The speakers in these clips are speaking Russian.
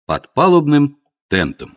под палубным тентом.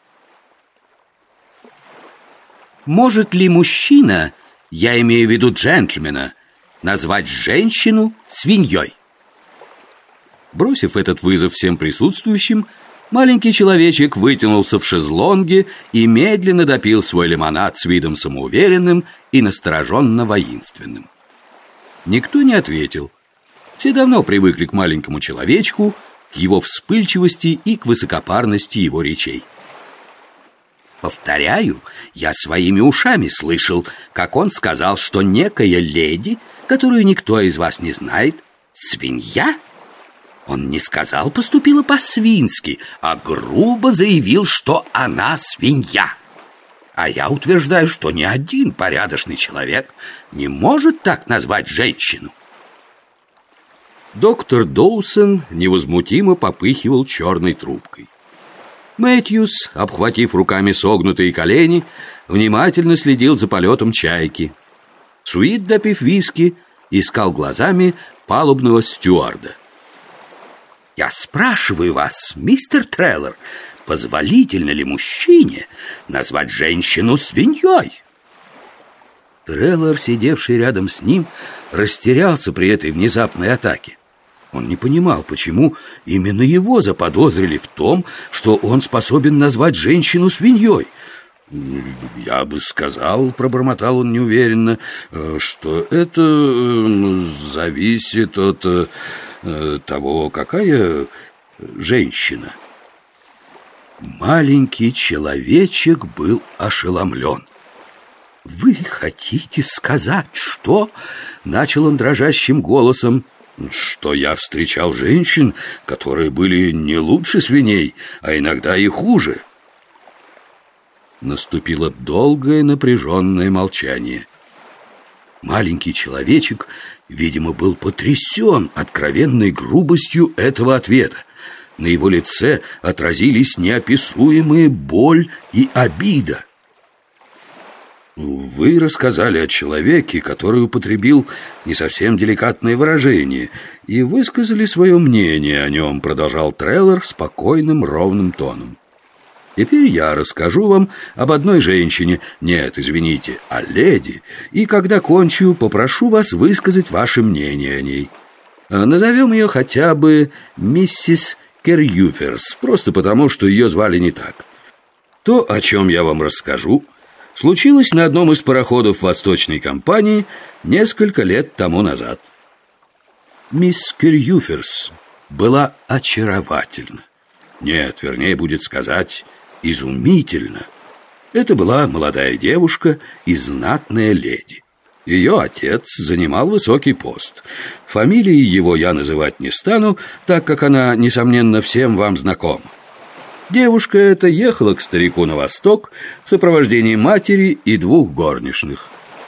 Может ли мужчина, я имею в виду джентльмена, назвать женщину свиньей? Бросив этот вызов всем присутствующим, маленький человечек вытянулся в шезлонге и медленно допил свой лимонад с видом самоуверенным и настороженно воинственным. Никто не ответил. Все давно привыкли к маленькому человечку, к его вспыльчивости и к высокопарности его речей. Повторяю, я своими ушами слышал, как он сказал, что некая леди, которую никто из вас не знает, свинья. Он не сказал, поступила по-свински, а грубо заявил, что она свинья. А я утверждаю, что ни один порядочный человек не может так назвать женщину. Доктор Доусон невозмутимо попыхивал черной трубкой. Мэтьюс, обхватив руками согнутые колени, внимательно следил за полетом чайки. Суит, допив виски, искал глазами палубного стюарда. «Я спрашиваю вас, мистер Треллор, позволительно ли мужчине назвать женщину свиньей?» Треллор, сидевший рядом с ним, растерялся при этой внезапной атаке. Он не понимал, почему именно его заподозрили в том, что он способен назвать женщину свиньей. «Я бы сказал, — пробормотал он неуверенно, — что это зависит от того, какая женщина». Маленький человечек был ошеломлен. «Вы хотите сказать, что...» — начал он дрожащим голосом. «Что я встречал женщин, которые были не лучше свиней, а иногда и хуже». Наступило долгое напряженное молчание. Маленький человечек, видимо, был потрясен откровенной грубостью этого ответа. На его лице отразились неописуемые боль и обида. «Вы рассказали о человеке, который употребил не совсем деликатное выражение, и высказали свое мнение о нем», — продолжал Треллор спокойным, ровным тоном. «Теперь я расскажу вам об одной женщине, нет, извините, о леди, и когда кончу, попрошу вас высказать ваше мнение о ней. Назовем ее хотя бы миссис Керюферс, просто потому, что ее звали не так. То, о чем я вам расскажу, случилось на одном из пароходов Восточной компании несколько лет тому назад. Мисс Керюферс была очаровательна. Нет, вернее будет сказать, изумительно. Это была молодая девушка и знатная леди. Ее отец занимал высокий пост. Фамилии его я называть не стану, так как она, несомненно, всем вам знакома. Девушка эта ехала к старику на восток в сопровождении матери и двух горничных.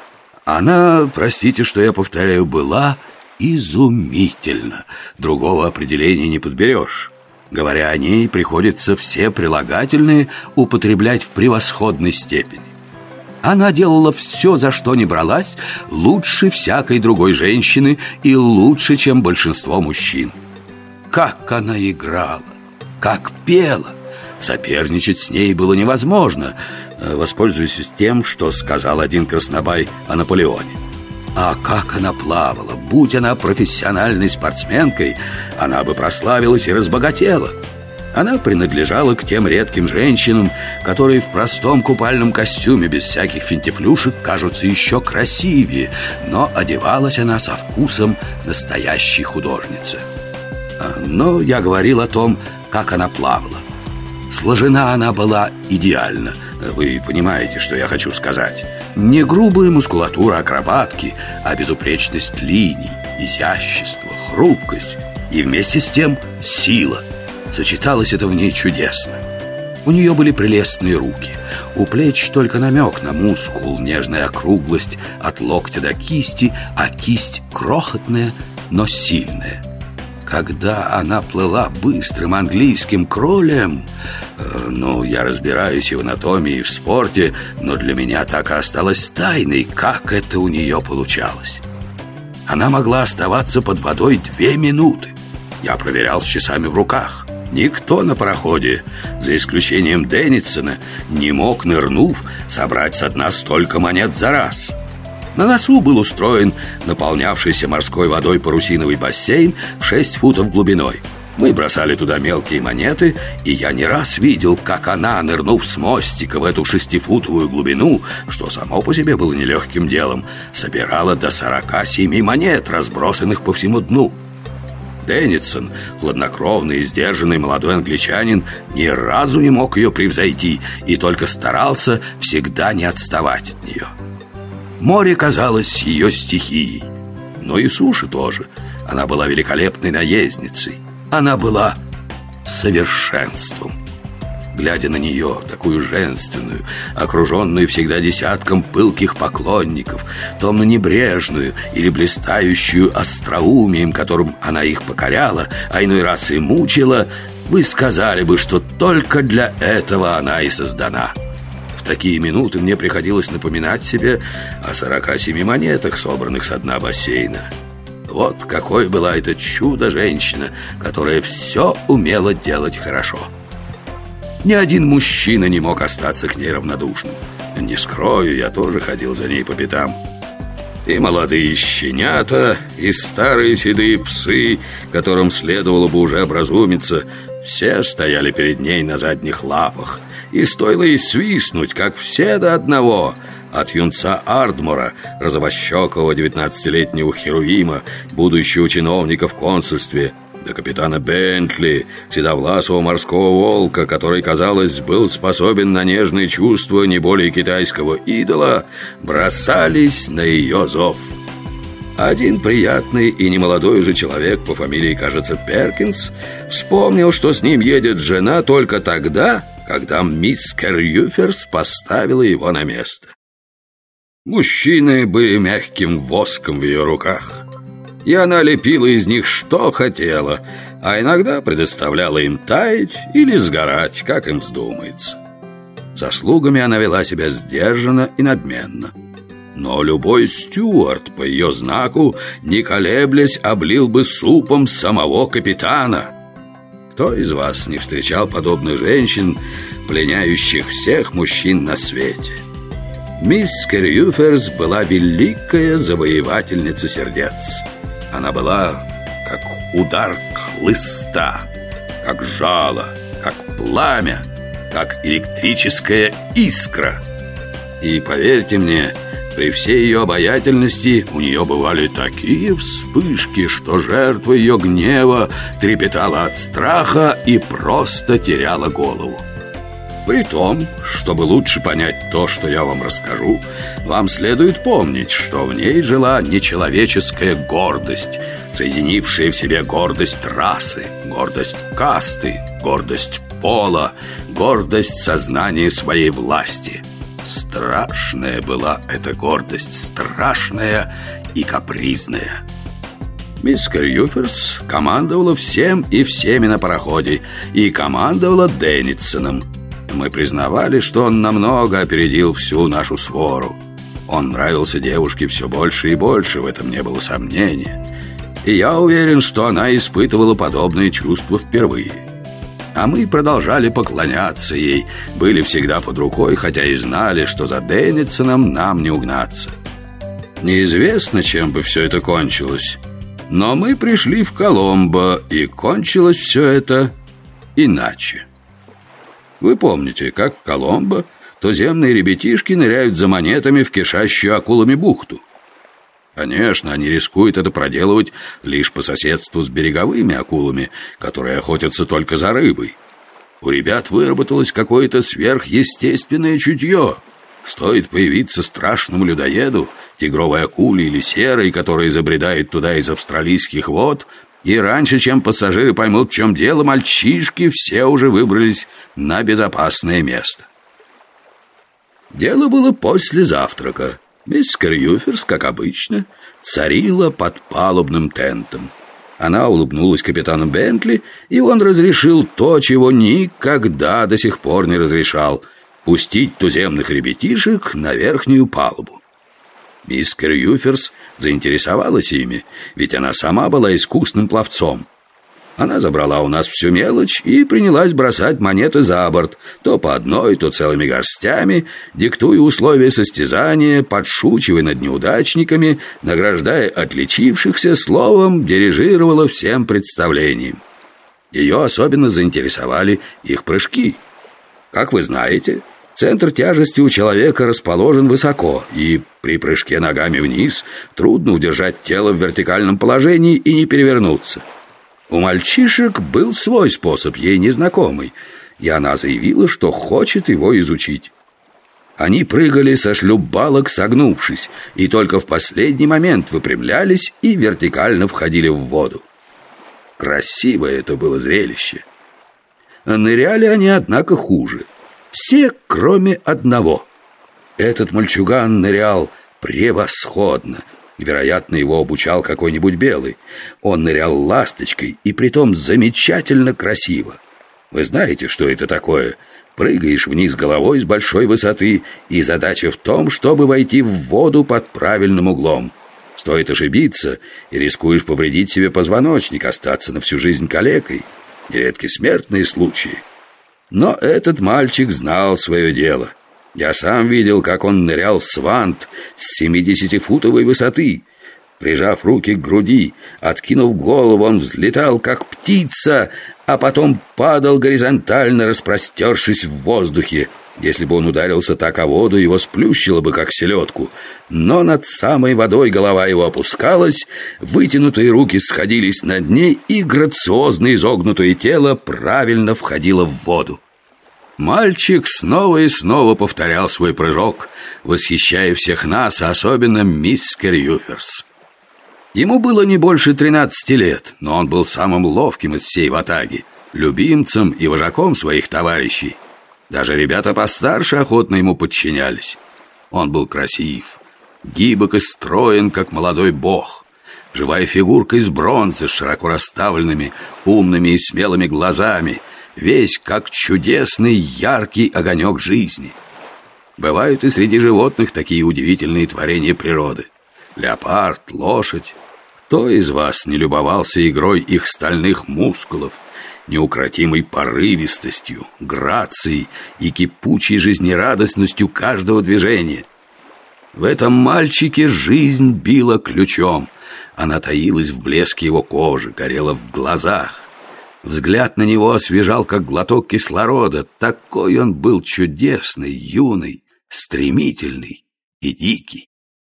Она, простите, что я повторяю, была изумительна. Другого определения не подберешь. Говоря о ней, приходится все прилагательные употреблять в превосходной степени. Она делала все, за что не бралась, лучше всякой другой женщины и лучше, чем большинство мужчин. Как она играла, как пела! Соперничать с ней было невозможно. Воспользуюсь тем, что сказал один краснобай о Наполеоне. А как она плавала! Будь она профессиональной спортсменкой, она бы прославилась и разбогатела. Она принадлежала к тем редким женщинам, которые в простом купальном костюме без всяких финтифлюшек кажутся еще красивее, но одевалась она со вкусом настоящей художницы. Но я говорил о том, как она плавала. Сложена она была идеально. Вы понимаете, что я хочу сказать. Не грубая мускулатура акробатки, а безупречность линий, изящество, хрупкость и вместе с тем сила. Сочеталось это в ней чудесно. У нее были прелестные руки. У плеч только намек на мускул, нежная округлость от локтя до кисти, а кисть крохотная, но сильная. Когда она плыла быстрым английским кролем, я разбираюсь и в анатомии, и в спорте, но для меня так и осталось тайной, как это у нее получалось. Она могла оставаться под водой 2 минуты. Я проверял с часами в руках. Никто на пароходе, за исключением Деннисона, не мог, нырнув, собрать со дна столько монет за раз. На носу был устроен наполнявшийся морской водой парусиновый бассейн в 6 футов глубиной. Мы бросали туда мелкие монеты, и я не раз видел, как она, нырнув с мостика в эту 6-футовую глубину, что само по себе было нелегким делом, собирала до 47 монет, разбросанных по всему дну. Деннисон, хладнокровный и сдержанный молодой англичанин, ни разу не мог ее превзойти и только старался всегда не отставать от нее. Море казалось ее стихией, но и суша тоже. Она была великолепной наездницей. Она была совершенством. Глядя на нее, такую женственную, окруженную всегда десятком пылких поклонников, томно-небрежную или блистающую остроумием, которым она их покоряла, а иной раз и мучила, вы сказали бы, что только для этого она и создана. В такие минуты мне приходилось напоминать себе о 47 монетах, собранных со дна бассейна. Вот какой была эта чудо-женщина, которая все умела делать хорошо. Ни один мужчина не мог остаться к ней равнодушным. Не скрою, я тоже ходил за ней по пятам. И молодые щенята, и старые седые псы, которым следовало бы уже образумиться, все стояли перед ней на задних лапах. И стоило ей свистнуть, как все до одного, от юнца Ардмора, розовощекого 19-летнего херувима, будущего чиновника в консульстве, до капитана Бентли, седовласого морского волка, который, казалось, был способен на нежные чувства не более китайского идола, бросались на ее зов. Один приятный и немолодой же человек по фамилии, кажется, Перкинс, вспомнил, что с ним едет жена только тогда, когда мисс Керюферс поставила его на место. Мужчины были мягким воском в ее руках, и она лепила из них что хотела, а иногда предоставляла им таять или сгорать, как им вздумается. Со слугами она вела себя сдержанно и надменно. Но любой стюард по ее знаку, не колеблясь, облил бы супом самого капитана. Кто из вас не встречал подобных женщин, пленяющих всех мужчин на свете? Мисс Керюферс была великая завоевательница сердец. Она была как удар хлыста, как жало, как пламя, как электрическая искра. И поверьте мне, при всей ее обаятельности у нее бывали такие вспышки, что жертва ее гнева трепетала от страха и просто теряла голову. При том, чтобы лучше понять то, что я вам расскажу, вам следует помнить, что в ней жила нечеловеческая гордость, соединившая в себе гордость расы, гордость касты, гордость пола, гордость сознания своей власти. Страшная была эта гордость, страшная и капризная. Мисс Керюферс командовала всем и всеми на пароходе и командовала Деннисоном. Мы признавали, что он намного опередил всю нашу свору. Он нравился девушке все больше и больше, в этом не было сомнения. И я уверен, что она испытывала подобные чувства впервые. А мы продолжали поклоняться ей, были всегда под рукой, хотя и знали, что за Деннисоном нам не угнаться. Неизвестно, чем бы все это кончилось, но мы пришли в Коломбо, и кончилось все это иначе. Вы помните, как в Коломбо туземные ребятишки ныряют за монетами в кишащую акулами бухту? Конечно, они рискуют это проделывать лишь по соседству с береговыми акулами, которые охотятся только за рыбой. У ребят выработалось какое-то сверхъестественное чутье. Стоит появиться страшному людоеду, тигровой акуле или серой, которая забредает туда из австралийских вод, и раньше, чем пассажиры поймут, в чем дело, мальчишки все уже выбрались на безопасное место. Дело было после завтрака. Мисс Керюферс, как обычно, царила под палубным тентом. Она улыбнулась капитану Бентли, и он разрешил то, чего никогда до сих пор не разрешал — пустить туземных ребятишек на верхнюю палубу. Мисс Керюферс заинтересовалась ими, ведь она сама была искусным пловцом. Она забрала у нас всю мелочь и принялась бросать монеты за борт, то по одной, то целыми горстями, диктуя условия состязания, подшучивая над неудачниками, награждая отличившихся, словом, дирижировала всем представлением. Ее особенно заинтересовали их прыжки. Как вы знаете, центр тяжести у человека расположен высоко, и при прыжке ногами вниз трудно удержать тело в вертикальном положении и не перевернуться. У мальчишек был свой способ, ей незнакомый, и она заявила, что хочет его изучить. Они прыгали со шлюпбалок, согнувшись, и только в последний момент выпрямлялись и вертикально входили в воду. Красивое это было зрелище. Ныряли они, однако, хуже. Все, кроме одного. Этот мальчуган нырял превосходно. Вероятно, его обучал какой-нибудь белый. Он нырял ласточкой, и притом замечательно красиво. Вы знаете, что это такое? Прыгаешь вниз головой с большой высоты, и задача в том, чтобы войти в воду под правильным углом. Стоит ошибиться, и рискуешь повредить себе позвоночник, остаться на всю жизнь калекой. Нередки смертные случаи. Но этот мальчик знал свое дело. Я сам видел, как он нырял свант с 70-футовой высоты. Прижав руки к груди, откинув голову, он взлетал, как птица, а потом падал горизонтально, распростершись в воздухе. Если бы он ударился так о воду, его сплющило бы, как селедку. Но над самой водой голова его опускалась, вытянутые руки сходились на дне, и грациозно изогнутое тело правильно входило в воду. Мальчик снова и снова повторял свой прыжок, восхищая всех нас, а особенно мисс Керьюферс. Ему было не больше 13 лет, но он был самым ловким из всей ватаги, любимцем и вожаком своих товарищей. Даже ребята постарше охотно ему подчинялись. Он был красив, гибок и строен, как молодой бог. Живая фигурка из бронзы с широко расставленными, умными и смелыми глазами, весь как чудесный яркий огонек жизни. Бывают и среди животных такие удивительные творения природы. Леопард, лошадь. Кто из вас не любовался игрой их стальных мускулов, неукротимой порывистостью, грацией и кипучей жизнерадостностью каждого движения? В этом мальчике жизнь била ключом. Она таилась в блеске его кожи, горела в глазах. Взгляд на него освежал, как глоток кислорода. Такой он был чудесный, юный, стремительный и дикий.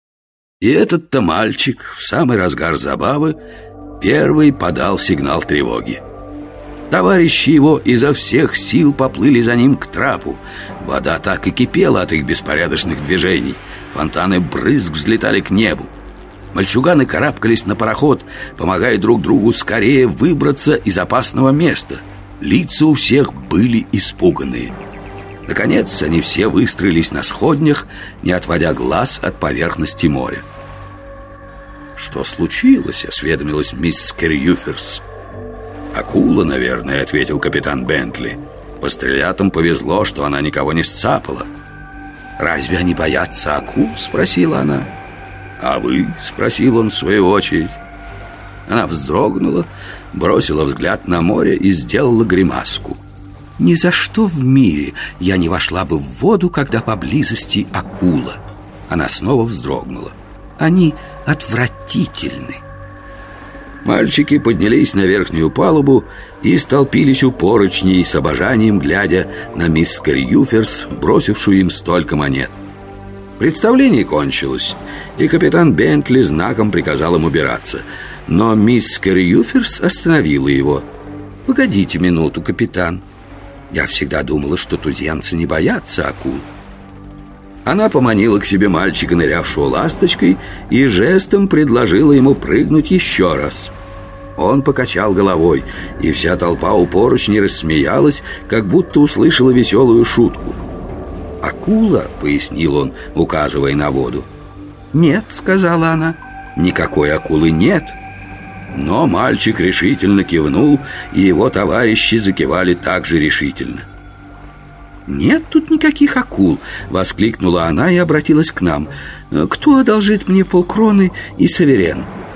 И этот-то мальчик в самый разгар забавы первый подал сигнал тревоги. Товарищи его изо всех сил поплыли за ним к трапу. Вода так и кипела от их беспорядочных движений. Фонтаны брызг взлетали к небу. Мальчуганы карабкались на пароход, помогая друг другу скорее выбраться из опасного места. Лица у всех были испуганные. Наконец, они все выстроились на сходнях, не отводя глаз от поверхности моря. «Что случилось?» — осведомилась мисс Керьюферс. «Акула, наверное», — ответил капитан Бентли. «По стрелятам повезло, что она никого не сцапала». «Разве они боятся акул?» — спросила она. «А вы?» — спросил он в свою очередь. Она вздрогнула, бросила взгляд на море и сделала гримаску. «Ни за что в мире я не вошла бы в воду, когда поблизости акула». Она снова вздрогнула. «Они отвратительны». Мальчики поднялись на верхнюю палубу и столпились у поручней с обожанием, глядя на мисс Керьюферс, бросившую им столько монет. Представление кончилось, и капитан Бентли знаком приказал им убираться. Но мисс Керьюферс остановила его. «Погодите минуту, капитан. Я всегда думала, что туземцы не боятся акул». Она поманила к себе мальчика, нырявшего ласточкой, и жестом предложила ему прыгнуть еще раз. Он покачал головой, и вся толпа у поручней рассмеялась, как будто услышала веселую шутку. «Акула», — пояснил он, указывая на воду. «Нет», — сказала она, — «никакой акулы нет». Но мальчик решительно кивнул, и его товарищи закивали так же решительно. «Нет тут никаких акул!» — воскликнула она и обратилась к нам. «Кто одолжит мне полкроны и саверен?»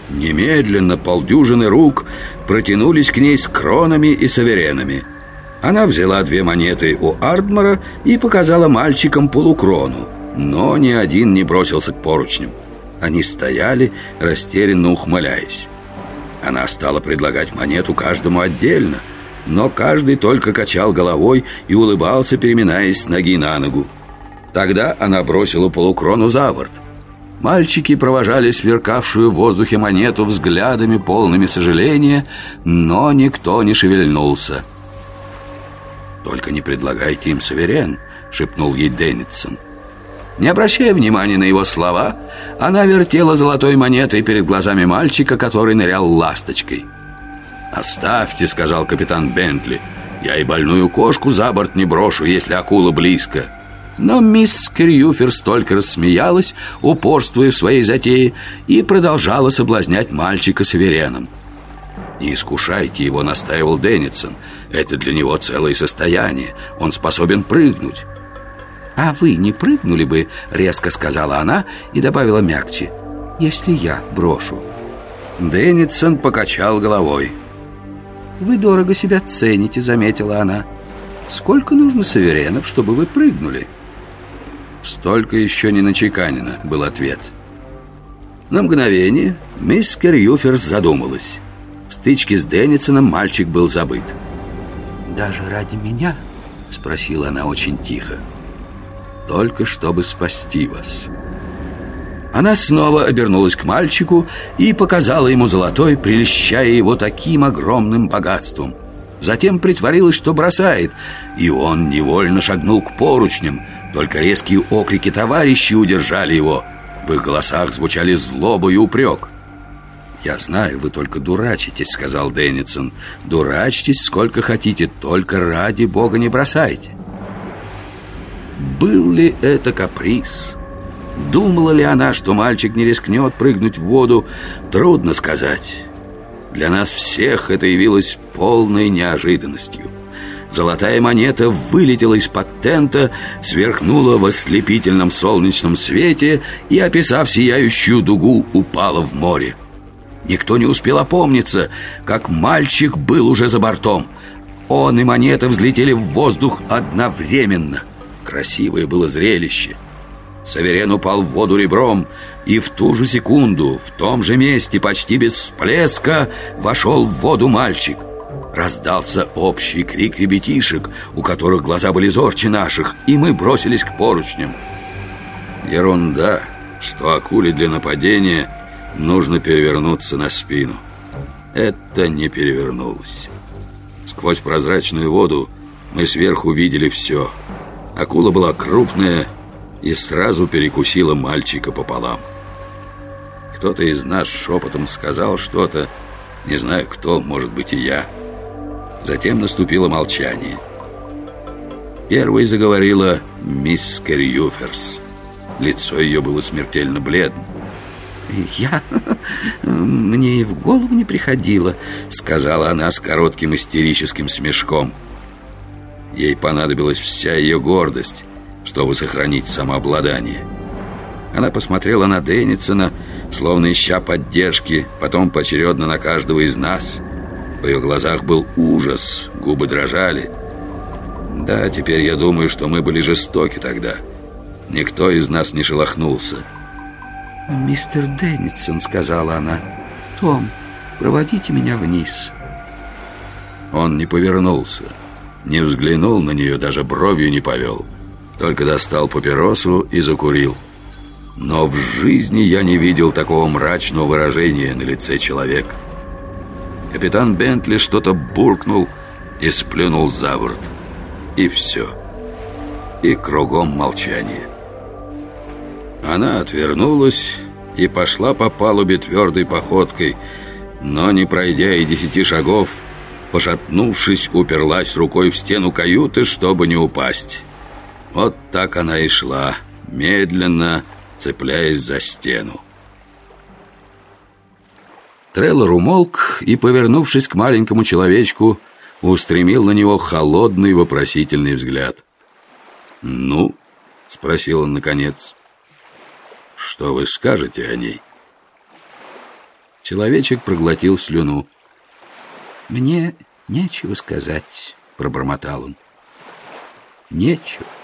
Немедленно полдюжины рук протянулись к ней с кронами и саверенами. Она взяла 2 монеты у Ардмора и показала мальчикам полукрону, но ни один не бросился к поручням. Они стояли, растерянно ухмыляясь. Она стала предлагать монету каждому отдельно, но каждый только качал головой и улыбался, переминаясь с ноги на ногу. Тогда она бросила полукрону за борт. Мальчики провожали сверкавшую в воздухе монету взглядами, полными сожаления, но никто не шевельнулся. «Только не предлагайте им саверен», — шепнул ей Денниссон. Не обращая внимания на его слова, она вертела золотой монетой перед глазами мальчика, который нырял ласточкой. «Оставьте», — сказал капитан Бентли, — «я и больную кошку за борт не брошу, если акула близко». Но мисс Крьюферс только рассмеялась, упорствуя в своей затее, и продолжала соблазнять мальчика савереном. «Не искушайте его», — настаивал Денниссон. «Это для него целое состояние. Он способен прыгнуть». «А вы не прыгнули бы», — резко сказала она и добавила мягче, «если я брошу». Денниссон покачал головой. «Вы дорого себя цените», — заметила она. «Сколько нужно саверенов, чтобы вы прыгнули?» «Столько еще не начеканено», — был ответ. На мгновение мисс Крьюферс задумалась. В стычке с Деннисоном мальчик был забыт. «Даже ради меня?» — спросила она очень тихо. «Только чтобы спасти вас». Она снова обернулась к мальчику и показала ему золотой, прельщая его таким огромным богатством. Затем притворилась, что бросает, и он невольно шагнул к поручням. Только резкие окрики товарищей удержали его. В их голосах звучали злоба и упрек. «Я знаю, вы только дурачитесь», — сказал Денниссон. «Дурачьтесь сколько хотите, только ради Бога не бросайте». Был ли это каприз? Думала ли она, что мальчик не рискнет прыгнуть в воду? Трудно сказать. Для нас всех это явилось полной неожиданностью. Золотая монета вылетела из-под тента, сверкнула в ослепительном солнечном свете и, описав сияющую дугу, упала в море. Никто не успел опомниться, как мальчик был уже за бортом. Он и монета взлетели в воздух одновременно. Красивое было зрелище. Саверен упал в воду ребром, и в ту же секунду, в том же месте, почти без всплеска, вошел в воду мальчик. Раздался общий крик ребятишек, у которых глаза были зорче наших, и мы бросились к поручням. Ерунда, что акуле для нападения нужно перевернуться на спину. Это не перевернулось. Сквозь прозрачную воду мы сверху видели все. Акула была крупная и сразу перекусила мальчика пополам. Кто-то из нас шепотом сказал что-то, не знаю кто, может быть и я. Затем наступило молчание. Первой заговорила мисс Крьюферс. Лицо ее было смертельно бледно. «Мне и в голову не приходило», — сказала она с коротким истерическим смешком. Ей понадобилась вся ее гордость, чтобы сохранить самообладание. Она посмотрела на Деннисона, словно ища поддержки, потом поочередно на каждого из нас. В ее глазах был ужас, губы дрожали. Да, теперь я думаю, что мы были жестоки тогда. Никто из нас не шелохнулся. «Мистер Денниссон», — сказала она, — «Том, проводите меня вниз». Он не повернулся, не взглянул на нее, даже бровью не повел. Только достал папиросу и закурил. Но в жизни я не видел такого мрачного выражения на лице человека. Капитан Бентли что-то буркнул и сплюнул за борт. И все. И кругом молчание. Она отвернулась и пошла по палубе твердой походкой, но, не пройдя и 10 шагов, пошатнувшись, уперлась рукой в стену каюты, чтобы не упасть. Вот так она и шла, медленно цепляясь за стену. Треллор умолк и, повернувшись к маленькому человечку, устремил на него холодный вопросительный взгляд. «Ну?» — спросил он наконец. «Что вы скажете о ней?» Человечек проглотил слюну. «Мне нечего сказать», — пробормотал он. «Нечего».